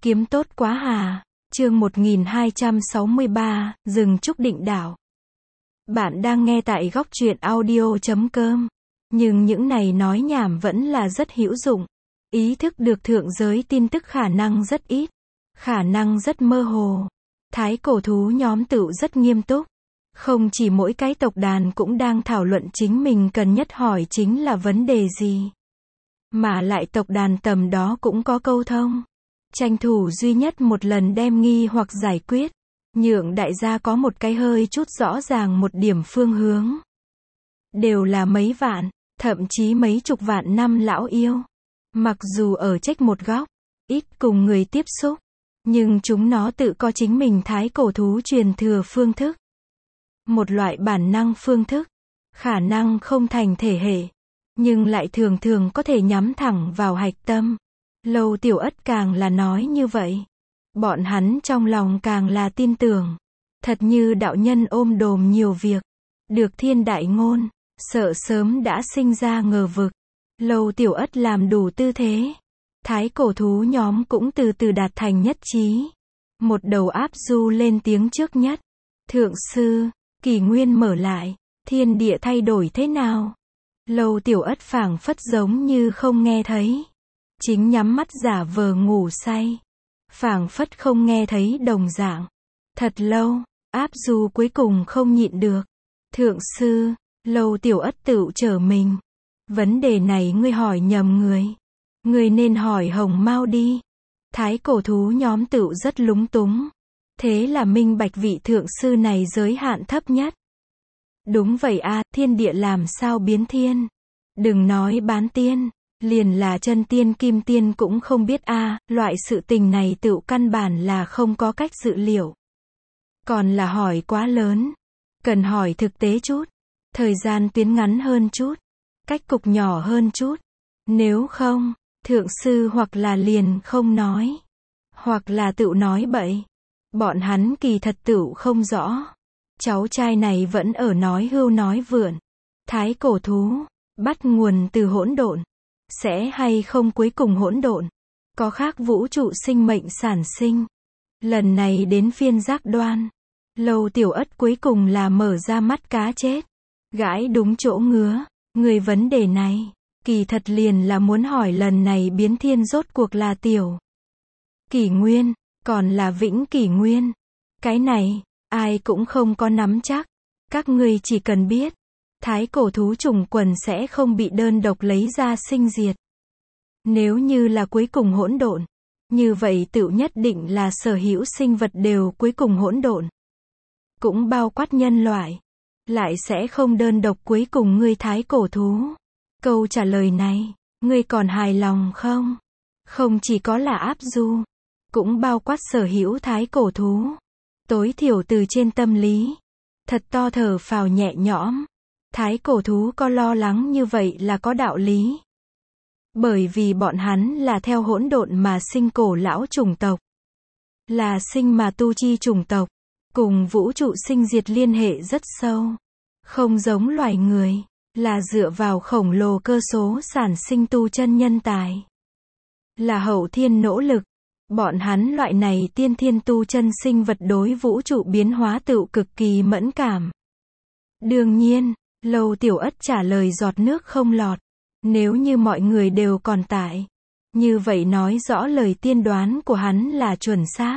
Kiếm tốt quá hà. Chương 1263, Rừng Trúc Định Đảo. Bạn đang nghe tại góc truyện audio.com. Nhưng những này nói nhảm vẫn là rất hữu dụng. Ý thức được thượng giới tin tức khả năng rất ít. Khả năng rất mơ hồ. Thái cổ thú nhóm tựu rất nghiêm túc. Không chỉ mỗi cái tộc đàn cũng đang thảo luận chính mình cần nhất hỏi chính là vấn đề gì. Mà lại tộc đàn tầm đó cũng có câu thông. Tranh thủ duy nhất một lần đem nghi hoặc giải quyết. Nhượng đại gia có một cái hơi chút rõ ràng một điểm phương hướng. Đều là mấy vạn, thậm chí mấy chục vạn năm lão yêu. Mặc dù ở trách một góc, ít cùng người tiếp xúc. Nhưng chúng nó tự có chính mình thái cổ thú truyền thừa phương thức. Một loại bản năng phương thức. Khả năng không thành thể hệ. Nhưng lại thường thường có thể nhắm thẳng vào hạch tâm. Lâu Tiểu Ất càng là nói như vậy. Bọn hắn trong lòng càng là tin tưởng. Thật như đạo nhân ôm đồm nhiều việc. Được thiên đại ngôn. Sợ sớm đã sinh ra ngờ vực. Lâu Tiểu Ất làm đủ tư thế. Thái cổ thú nhóm cũng từ từ đạt thành nhất trí. Một đầu áp du lên tiếng trước nhất. Thượng sư, kỷ nguyên mở lại. Thiên địa thay đổi thế nào? Lâu Tiểu Ất phảng phất giống như không nghe thấy. Chính nhắm mắt giả vờ ngủ say. Phảng phất không nghe thấy đồng dạng. Thật lâu, áp du cuối cùng không nhịn được. Thượng sư, Lâu Tiểu Ất tựu trở mình. Vấn đề này ngươi hỏi nhầm người. Ngươi nên hỏi Hồng Mao đi. Thái cổ thú nhóm tựu rất lúng túng. Thế là minh bạch vị thượng sư này giới hạn thấp nhất. Đúng vậy a, thiên địa làm sao biến thiên. Đừng nói bán tiên. Liền là chân tiên kim tiên cũng không biết a, loại sự tình này tựu căn bản là không có cách dự liệu. Còn là hỏi quá lớn. Cần hỏi thực tế chút. Thời gian tuyến ngắn hơn chút. Cách cục nhỏ hơn chút. Nếu không, thượng sư hoặc là liền không nói. Hoặc là tựu nói bậy. Bọn hắn kỳ thật tựu không rõ. Cháu trai này vẫn ở nói hưu nói vượn. Thái cổ thú, bắt nguồn từ hỗn độn. Sẽ hay không cuối cùng hỗn độn. Có khác vũ trụ sinh mệnh sản sinh. Lần này đến phiên Giác Đoan. Lâu Tiểu Ất cuối cùng là mở ra mắt cá chết. Gãi đúng chỗ ngứa. Người vấn đề này, kỳ thật liền là muốn hỏi lần này biến thiên rốt cuộc là tiểu kỷ nguyên, còn là vĩnh kỷ nguyên. Cái này, ai cũng không có nắm chắc. Các ngươi chỉ cần biết. Thái cổ thú trùng quần sẽ không bị đơn độc lấy ra sinh diệt. Nếu như là cuối cùng hỗn độn, như vậy tựu nhất định là sở hữu sinh vật đều cuối cùng hỗn độn. Cũng bao quát nhân loại. Lại sẽ không đơn độc cuối cùng ngươi thái cổ thú. Câu trả lời này, ngươi còn hài lòng không? Không chỉ có là áp du, cũng bao quát sở hữu thái cổ thú. Tối thiểu từ trên tâm lý. Thật to thở phào nhẹ nhõm. Thái cổ thú có lo lắng như vậy là có đạo lý. Bởi vì bọn hắn là theo hỗn độn mà sinh cổ lão chủng tộc. Là sinh mà tu chi chủng tộc. Cùng vũ trụ sinh diệt liên hệ rất sâu. Không giống loài người. Là dựa vào khổng lồ cơ số sản sinh tu chân nhân tài. Là hậu thiên nỗ lực. Bọn hắn loại này tiên thiên tu chân sinh vật đối vũ trụ biến hóa tựu cực kỳ mẫn cảm. Đương nhiên, Lâu Tiểu Ất trả lời giọt nước không lọt. Nếu như mọi người đều còn tại. Như vậy nói rõ lời tiên đoán của hắn là chuẩn xác.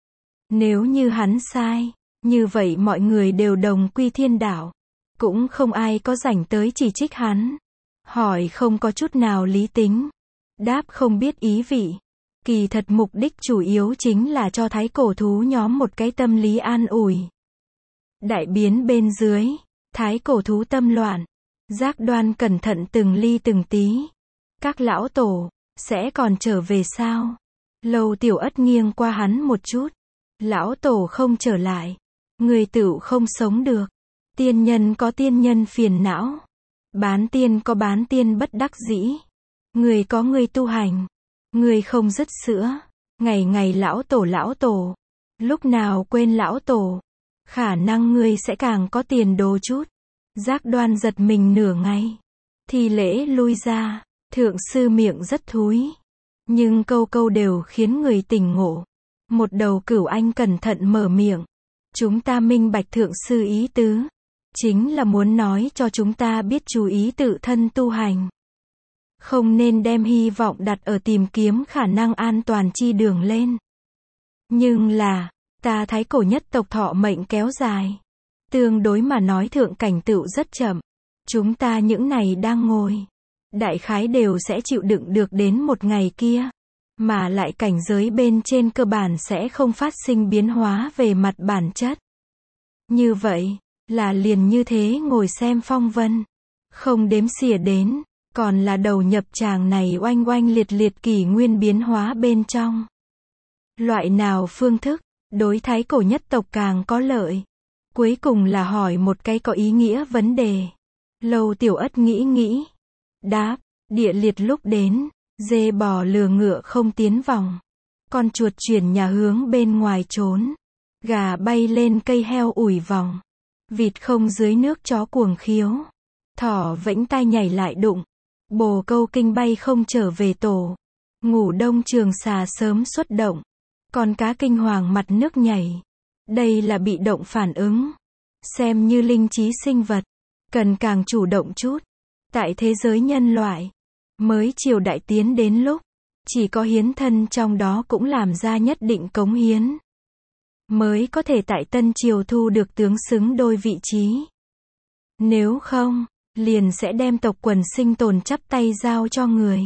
Nếu như hắn sai, như vậy mọi người đều đồng quy thiên đạo. Cũng không ai có rảnh tới chỉ trích hắn. Hỏi không có chút nào lý tính. Đáp không biết ý vị. Kỳ thật mục đích chủ yếu chính là cho thái cổ thú nhóm một cái tâm lý an ủi. Đại biến bên dưới. Thái cổ thú tâm loạn. Giác Đoan cẩn thận từng ly từng tí. Các lão tổ, sẽ còn trở về sao? Lâu Tiểu Ất nghiêng qua hắn một chút. Lão tổ không trở lại. Người tựu không sống được. Tiên nhân có tiên nhân phiền não. Bán tiên có bán tiên bất đắc dĩ. Người có người tu hành. Người không dứt sữa. Ngày ngày lão tổ. Lúc nào quên lão tổ. Khả năng ngươi sẽ càng có tiền đồ chút. Giác Đoan giật mình nửa ngày. Thì lễ lui ra. Thượng sư miệng rất thúi. Nhưng câu câu đều khiến người tỉnh ngộ. Một đầu Cửu Anh cẩn thận mở miệng. Chúng ta minh bạch thượng sư ý tứ. Chính là muốn nói cho chúng ta biết chú ý tự thân tu hành. Không nên đem hy vọng đặt ở tìm kiếm khả năng an toàn chi đường lên. Nhưng là, ta thái cổ nhất tộc thọ mệnh kéo dài. Tương đối mà nói thượng cảnh tựu rất chậm. Chúng ta những này đang ngồi. Đại khái đều sẽ chịu đựng được đến một ngày kia. Mà lại cảnh giới bên trên cơ bản sẽ không phát sinh biến hóa về mặt bản chất. Như vậy, là liền như thế ngồi xem phong vân. Không đếm xỉa đến, còn là đầu nhập tràng này oanh oanh liệt liệt kỷ nguyên biến hóa bên trong. Loại nào phương thức, đối thái cổ nhất tộc càng có lợi. Cuối cùng là hỏi một cái có ý nghĩa vấn đề. Lâu Tiểu Ất nghĩ. Đáp, địa liệt lúc đến, dê bò lừa ngựa không tiến vòng. Con chuột chuyển nhà hướng bên ngoài trốn. Gà bay lên cây heo ủi vòng. Vịt không dưới nước chó cuồng khiếu. Thỏ vẫy tai nhảy lại đụng. Bồ câu kinh bay không trở về tổ. Ngủ đông trường xà sớm xuất động. Con cá kinh hoàng mặt nước nhảy. Đây là bị động phản ứng. Xem như linh trí sinh vật. Cần càng chủ động chút. Tại thế giới nhân loại. Mới triều đại tiến đến lúc. Chỉ có hiến thân trong đó cũng làm ra nhất định cống hiến. Mới có thể tại tân triều thu được tướng xứng đôi vị trí. Nếu không, liền sẽ đem tộc quần sinh tồn chắp tay giao cho người.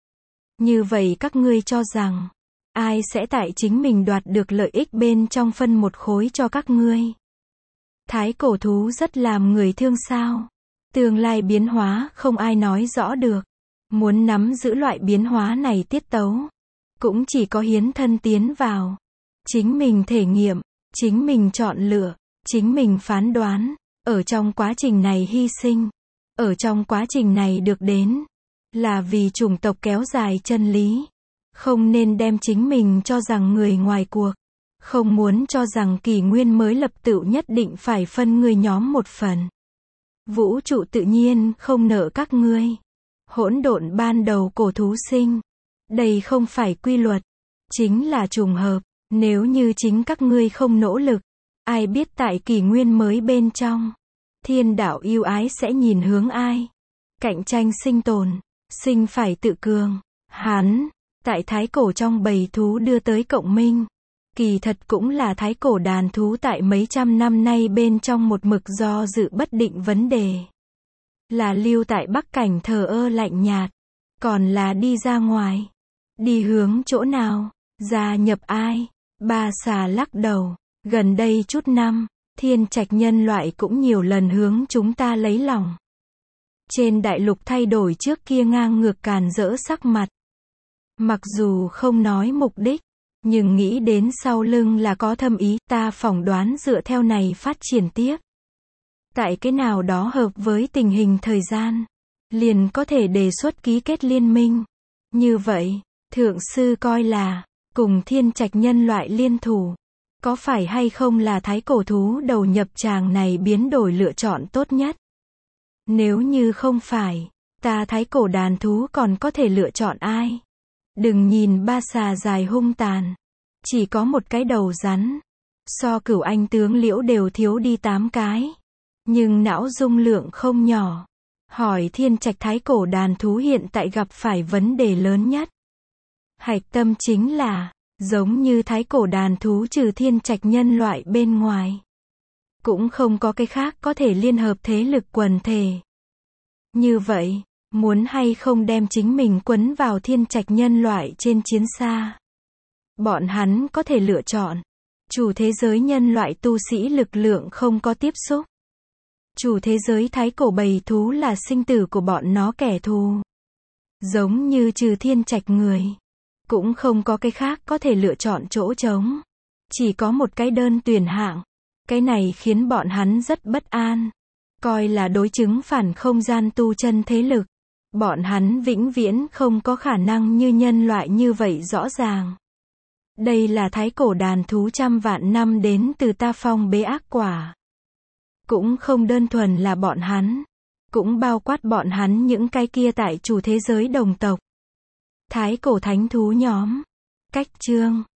Như vậy các ngươi cho rằng, ai sẽ tại chính mình đoạt được lợi ích bên trong phân một khối cho các ngươi? Thái cổ thú rất làm người thương sao? Tương lai biến hóa không ai nói rõ được. Muốn nắm giữ loại biến hóa này tiết tấu, cũng chỉ có hiến thân tiến vào. Chính mình thể nghiệm, chính mình chọn lựa, chính mình phán đoán, ở trong quá trình này hy sinh, ở trong quá trình này được đến, là vì chủng tộc kéo dài chân lý. Không nên đem chính mình cho rằng người ngoài cuộc, không muốn cho rằng kỷ nguyên mới lập tựu nhất định phải phân người nhóm một phần. Vũ trụ tự nhiên không nợ các ngươi. Hỗn độn ban đầu cổ thú sinh. Đây không phải quy luật, chính là trùng hợp. Nếu như chính các ngươi không nỗ lực, ai biết tại kỷ nguyên mới bên trong, thiên đạo yêu ái sẽ nhìn hướng ai? Cạnh tranh sinh tồn, sinh phải tự cường. Hắn, tại thái cổ trong bầy thú đưa tới cộng minh. Kỳ thật cũng là thái cổ đàn thú tại mấy trăm năm nay bên trong một mực do dự bất định vấn đề. Là lưu tại Bắc Cảnh thờ ơ lạnh nhạt, còn là đi ra ngoài. Đi hướng chỗ nào, gia nhập ai? Ba xà lắc đầu, gần đây chút năm, thiên trạch nhân loại cũng nhiều lần hướng chúng ta lấy lòng. Trên đại lục thay đổi trước kia ngang ngược càn rỡ sắc mặt. Mặc dù không nói mục đích, nhưng nghĩ đến sau lưng là có thâm ý, ta phỏng đoán dựa theo này phát triển tiếp. Tại cái nào đó hợp với tình hình thời gian, liền có thể đề xuất ký kết liên minh. Như vậy, thượng sư coi là, cùng thiên trạch nhân loại liên thủ. Có phải hay không là thái cổ thú đầu nhập tràng này biến đổi lựa chọn tốt nhất? Nếu như không phải, ta thái cổ đàn thú còn có thể lựa chọn ai? Đừng nhìn ba xà dài hung tàn. Chỉ có một cái đầu rắn. So Cửu Anh tướng Liễu đều thiếu đi 8 cái. Nhưng não dung lượng không nhỏ. Hỏi thiên trạch thái cổ đàn thú hiện tại gặp phải vấn đề lớn nhất. Hạch tâm chính là, giống như thái cổ đàn thú trừ thiên trạch nhân loại bên ngoài. Cũng không có cái khác có thể liên hợp thế lực quần thể. Như vậy, muốn hay không đem chính mình quấn vào thiên trạch nhân loại trên chiến xa. Bọn hắn có thể lựa chọn. Chủ thế giới nhân loại tu sĩ lực lượng không có tiếp xúc. Chủ thế giới thái cổ bầy thú là sinh tử của bọn nó kẻ thù. Giống như trừ thiên trạch người. Cũng không có cái khác có thể lựa chọn chỗ trống. Chỉ có một cái đơn tuyển hạng. Cái này khiến bọn hắn rất bất an. Coi là đối chứng phản không gian tu chân thế lực. Bọn hắn vĩnh viễn không có khả năng như nhân loại như vậy rõ ràng. Đây là thái cổ đàn thú trăm vạn năm đến từ ta phong bế ác quả. Cũng không đơn thuần là bọn hắn. Cũng bao quát bọn hắn những cái kia tại chủ thế giới đồng tộc. Thái cổ thánh thú nhóm. Cách chương